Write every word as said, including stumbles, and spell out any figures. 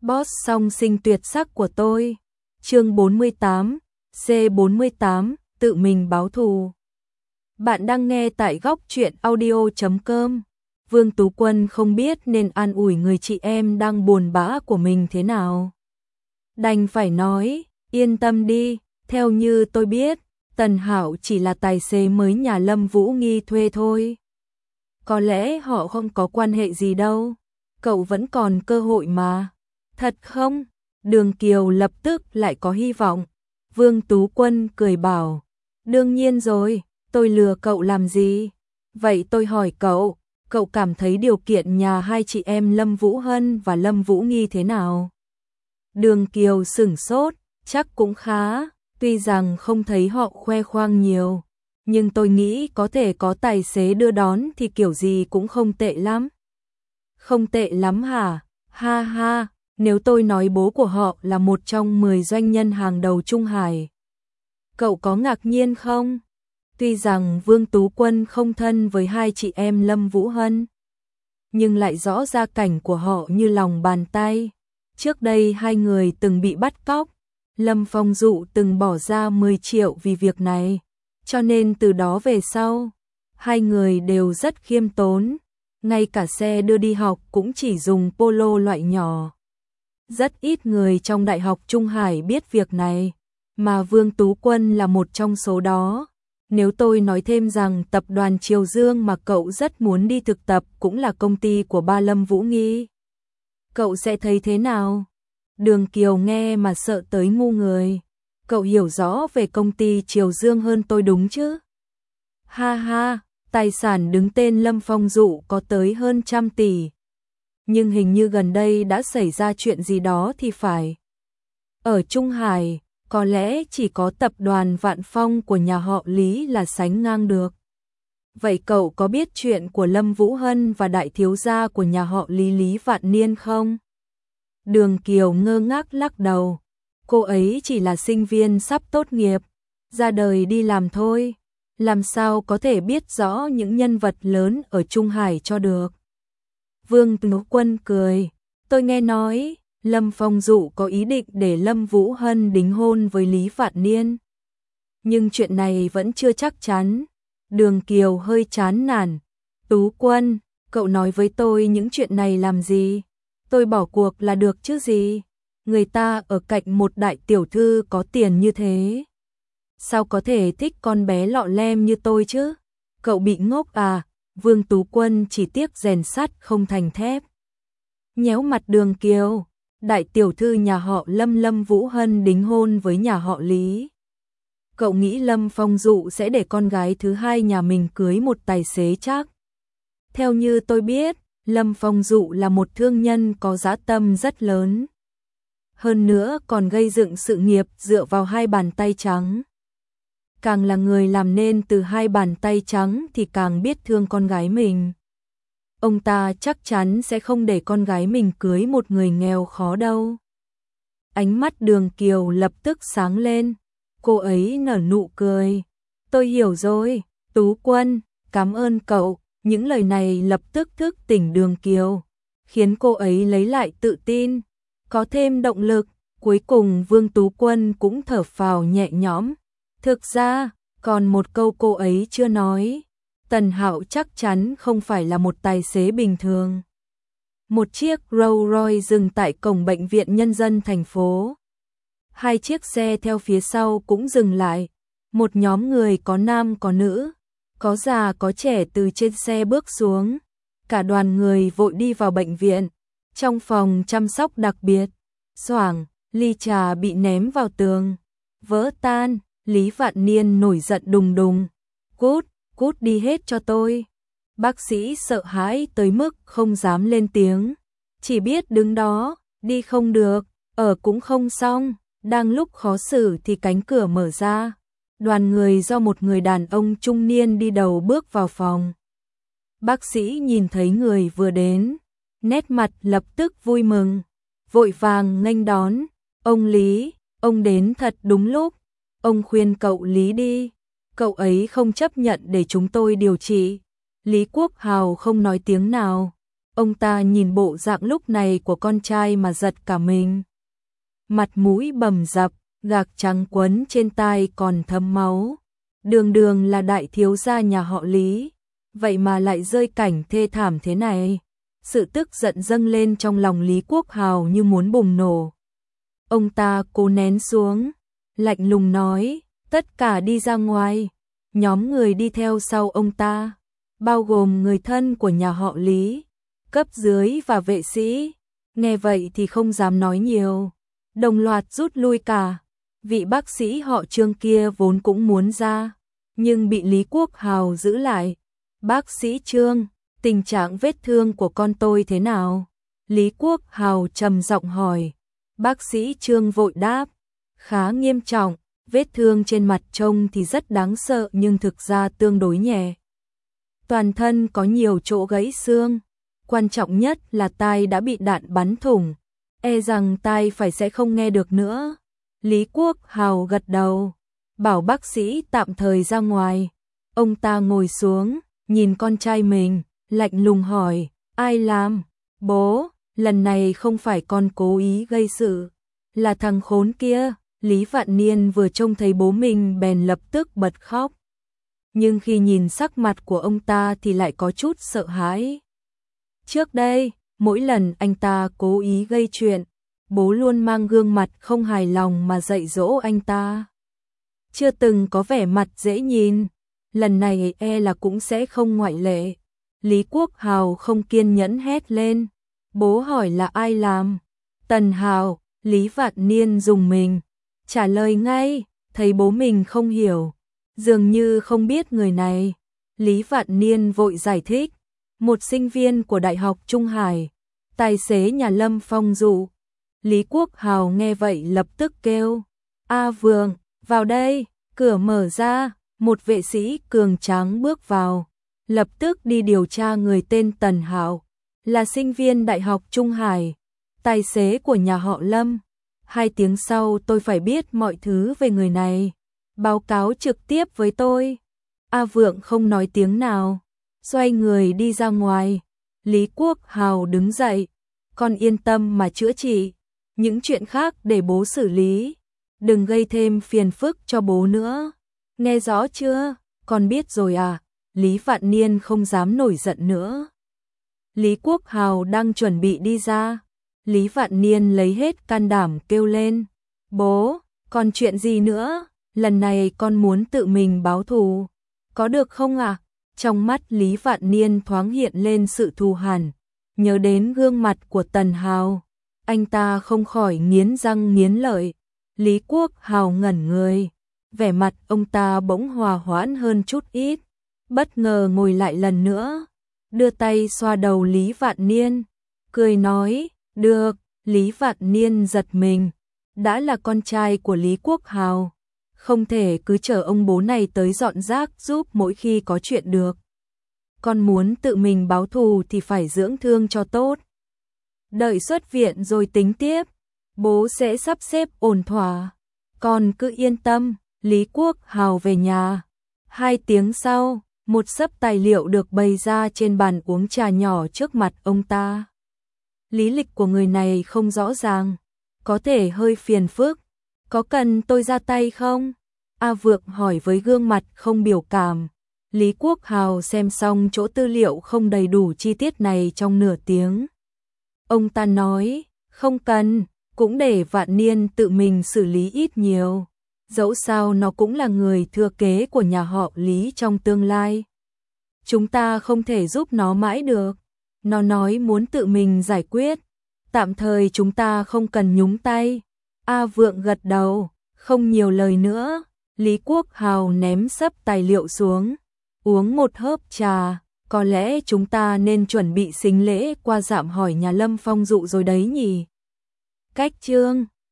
Boss song sinh tuyệt sắc của tôi. Chương bốn mươi tám, C bốn mươi tám, tự mình báo thù. Bạn đang nghe tại góc truyện audio chấm com. Vương Tú Quân không biết nên an ủi người chị em đang buồn bã của mình thế nào. Đành phải nói, yên tâm đi, theo như tôi biết, Tần Hạo chỉ là tài xế mới nhà Lâm Vũ Nghi thuê thôi. Có lẽ họ không có quan hệ gì đâu, cậu vẫn còn cơ hội mà. Thật không? Đường Kiều lập tức lại có hy vọng. Vương Tú Quân cười bảo, đương nhiên rồi, tôi lừa cậu làm gì? Vậy tôi hỏi cậu, cậu cảm thấy điều kiện nhà hai chị em Lâm Vũ Hân và Lâm Vũ Nghi thế nào? Đường Kiều sửng sốt, chắc cũng khá, tuy rằng không thấy họ khoe khoang nhiều, nhưng tôi nghĩ có thể có tài xế đưa đón thì kiểu gì cũng không tệ lắm. Không tệ lắm hả? Ha ha, nếu tôi nói bố của họ là một trong mười doanh nhân hàng đầu Trung Hải, cậu có ngạc nhiên không? Tuy rằng Vương Tú Quân không thân với hai chị em Lâm Vũ Hân, nhưng lại rõ gia cảnh của họ như lòng bàn tay. Trước đây hai người từng bị bắt cóc, Lâm Phong Dụ từng bỏ ra mười triệu vì việc này, cho nên từ đó về sau, hai người đều rất khiêm tốn, ngay cả xe đưa đi học cũng chỉ dùng Polo loại nhỏ. Rất ít người trong Đại học Trung Hải biết việc này, mà Vương Tú Quân là một trong số đó. Nếu tôi nói thêm rằng tập đoàn Triều Dương mà cậu rất muốn đi thực tập cũng là công ty của ba Lâm Vũ Nghi, cậu sẽ thấy thế nào? Đường Kiều nghe mà sợ tới ngu người. Cậu hiểu rõ về công ty Triều Dương hơn tôi đúng chứ? Ha ha, tài sản đứng tên Lâm Phong Dụ có tới hơn trăm tỷ. Nhưng hình như gần đây đã xảy ra chuyện gì đó thì phải. Ở Trung Hải, có lẽ chỉ có tập đoàn Vạn Phong của nhà họ Lý là sánh ngang được. Vậy cậu có biết chuyện của Lâm Vũ Hân và đại thiếu gia của nhà họ Lý Lý Vạn Niên không? Đường Kiều ngơ ngác lắc đầu. Cô ấy chỉ là sinh viên sắp tốt nghiệp, ra đời đi làm thôi, làm sao có thể biết rõ những nhân vật lớn ở Trung Hải cho được. Vương Tú Quân cười, tôi nghe nói Lâm Phong Dụ có ý định để Lâm Vũ Hân đính hôn với Lý Vạn Niên, nhưng chuyện này vẫn chưa chắc chắn. Đường Kiều hơi chán nản. Tú Quân, cậu nói với tôi những chuyện này làm gì? Tôi bỏ cuộc là được chứ gì? Người ta ở cạnh một đại tiểu thư có tiền như thế, sao có thể thích con bé lọ lem như tôi chứ? Cậu bị ngốc à? Vương Tú Quân chỉ tiếc rèn sắt không thành thép. Nhéo mặt Đường Kiều, đại tiểu thư nhà họ Lâm Lâm Vũ Hân đính hôn với nhà họ Lý. Cậu nghĩ Lâm Phong Dụ sẽ để con gái thứ hai nhà mình cưới một tài xế chắc? Theo như tôi biết, Lâm Phong Dụ là một thương nhân có dã tâm rất lớn. Hơn nữa còn gây dựng sự nghiệp dựa vào hai bàn tay trắng. Càng là người làm nên từ hai bàn tay trắng thì càng biết thương con gái mình. Ông ta chắc chắn sẽ không để con gái mình cưới một người nghèo khó đâu. Ánh mắt Đường Kiều lập tức sáng lên. Cô ấy nở nụ cười. Tôi hiểu rồi, Tú Quân, cảm ơn cậu. Những lời này lập tức thức tỉnh Đường Kiều, khiến cô ấy lấy lại tự tin, có thêm động lực. Cuối cùng Vương Tú Quân cũng thở phào nhẹ nhõm. Thực ra, còn một câu cô ấy chưa nói. Tần Hạo chắc chắn không phải là một tài xế bình thường. Một chiếc Rolls Royce dừng tại cổng bệnh viện nhân dân thành phố. Hai chiếc xe theo phía sau cũng dừng lại. Một nhóm người có nam có nữ, có già có trẻ từ trên xe bước xuống. Cả đoàn người vội đi vào bệnh viện. Trong phòng chăm sóc đặc biệt, xoảng, ly trà bị ném vào tường, vỡ tan. Lý Vạn Niên nổi giận đùng đùng. Cút, cút đi hết cho tôi. Bác sĩ sợ hãi tới mức không dám lên tiếng, chỉ biết đứng đó, đi không được, ở cũng không xong. Đang lúc khó xử thì cánh cửa mở ra. Đoàn người do một người đàn ông trung niên đi đầu bước vào phòng. Bác sĩ nhìn thấy người vừa đến, nét mặt lập tức vui mừng, vội vàng nghênh đón. Ông Lý, ông đến thật đúng lúc. Ông khuyên cậu Lý đi, cậu ấy không chấp nhận để chúng tôi điều trị. Lý Quốc Hào không nói tiếng nào, Ông ta nhìn bộ dạng lúc này của con trai mà giật cả mình. Mặt mũi bầm dập, gạc trắng quấn trên tai còn thấm máu. Đường đường là đại thiếu gia nhà họ Lý, vậy mà lại rơi cảnh thê thảm thế này. Sự tức giận dâng lên trong lòng Lý Quốc Hào như muốn bùng nổ. Ông ta cố nén xuống, lạnh lùng nói, tất cả đi ra ngoài. Nhóm người đi theo sau ông ta, bao gồm người thân của nhà họ Lý, cấp dưới và vệ sĩ, nghe vậy thì không dám nói nhiều, đồng loạt rút lui cả. Vị bác sĩ họ Trương kia vốn cũng muốn ra, nhưng bị Lý Quốc Hào giữ lại. Bác sĩ Trương, tình trạng vết thương của con tôi thế nào? Lý Quốc Hào trầm giọng hỏi. Bác sĩ Trương vội đáp, khá nghiêm trọng, vết thương trên mặt trông thì rất đáng sợ nhưng thực ra tương đối nhẹ. Toàn thân có nhiều chỗ gãy xương, quan trọng nhất là tai đã bị đạn bắn thủng, e rằng tai phải sẽ không nghe được nữa. Lý Quốc Hào gật đầu, bảo bác sĩ tạm thời ra ngoài. Ông ta ngồi xuống, nhìn con trai mình, lạnh lùng hỏi, ai làm? Bố, lần này không phải con cố ý gây sự, là thằng khốn kia. Lý Vạn Niên vừa trông thấy bố mình bèn lập tức bật khóc. Nhưng khi nhìn sắc mặt của ông ta thì lại có chút sợ hãi. Trước đây, mỗi lần anh ta cố ý gây chuyện, bố luôn mang gương mặt không hài lòng mà dạy dỗ anh ta. Chưa từng có vẻ mặt dễ nhìn, lần này e là cũng sẽ không ngoại lệ. Lý Quốc Hào không kiên nhẫn hét lên, bố hỏi là ai làm? Tần Hào. Lý Vạn Niên dùng mình, trả lời ngay, thấy bố mình không hiểu, dường như không biết người này. Lý Vạn Niên vội giải thích, một sinh viên của Đại học Trung Hải, tài xế nhà Lâm Phong Dụ. Lý Quốc Hào nghe vậy lập tức kêu, A Vượng, vào đây. Cửa mở ra, một vệ sĩ cường tráng bước vào, lập tức đi điều tra người tên Tần Hào, là sinh viên Đại học Trung Hải, tài xế của nhà họ Lâm. Hai tiếng sau tôi phải biết mọi thứ về người này, báo cáo trực tiếp với tôi. A Vượng không nói tiếng nào, xoay người đi ra ngoài. Lý Quốc Hào đứng dậy, con yên tâm mà chữa trị, những chuyện khác để bố xử lý, đừng gây thêm phiền phức cho bố nữa. Nghe rõ chưa? Con biết rồi à? Lý Vạn Niên không dám nổi giận nữa. Lý Quốc Hào đang chuẩn bị đi ra, Lý Vạn Niên lấy hết can đảm kêu lên, bố, còn chuyện gì nữa? Lần này con muốn tự mình báo thù, có được không ạ? À? Trong mắt Lý Vạn Niên thoáng hiện lên sự thù hằn, nhớ đến gương mặt của Tần Hào, anh ta không khỏi nghiến răng nghiến lợi. Lý Quốc Hào ngẩn người, vẻ mặt ông ta bỗng hòa hoãn hơn chút ít, bất ngờ ngồi lại lần nữa, đưa tay xoa đầu Lý Vạn Niên, cười nói, được. Lý Vạn Niên giật mình, đã là con trai của Lý Quốc Hào, không thể cứ chờ ông bố này tới dọn rác giúp mỗi khi có chuyện được. Con muốn tự mình báo thù thì phải dưỡng thương cho tốt, đợi xuất viện rồi tính tiếp, bố sẽ sắp xếp ổn thỏa, con cứ yên tâm. Lý Quốc Hào về nhà. Hai tiếng sau, một xấp tài liệu được bày ra trên bàn uống trà nhỏ trước mặt ông ta. Lý lịch của người này không rõ ràng, có thể hơi phiền phức, có cần tôi ra tay không? A Vượng hỏi với gương mặt không biểu cảm. Lý Quốc Hào xem xong chỗ tư liệu không đầy đủ chi tiết này trong nửa tiếng. Ông ta nói, không cần, cũng để Vạn Niên tự mình xử lý ít nhiều. Dẫu sao nó cũng là người thừa kế của nhà họ Lý trong tương lai. Chúng ta không thể giúp nó mãi được. Nó nói muốn tự mình giải quyết. Tạm thời chúng ta không cần nhúng tay. A Vượng gật đầu, không nhiều lời nữa. Lý Quốc Hào ném xấp tài liệu xuống, uống một hớp trà. Có lẽ chúng ta nên chuẩn bị sính lễ qua dạm hỏi nhà Lâm Phong Dụ rồi đấy nhỉ. Cách chương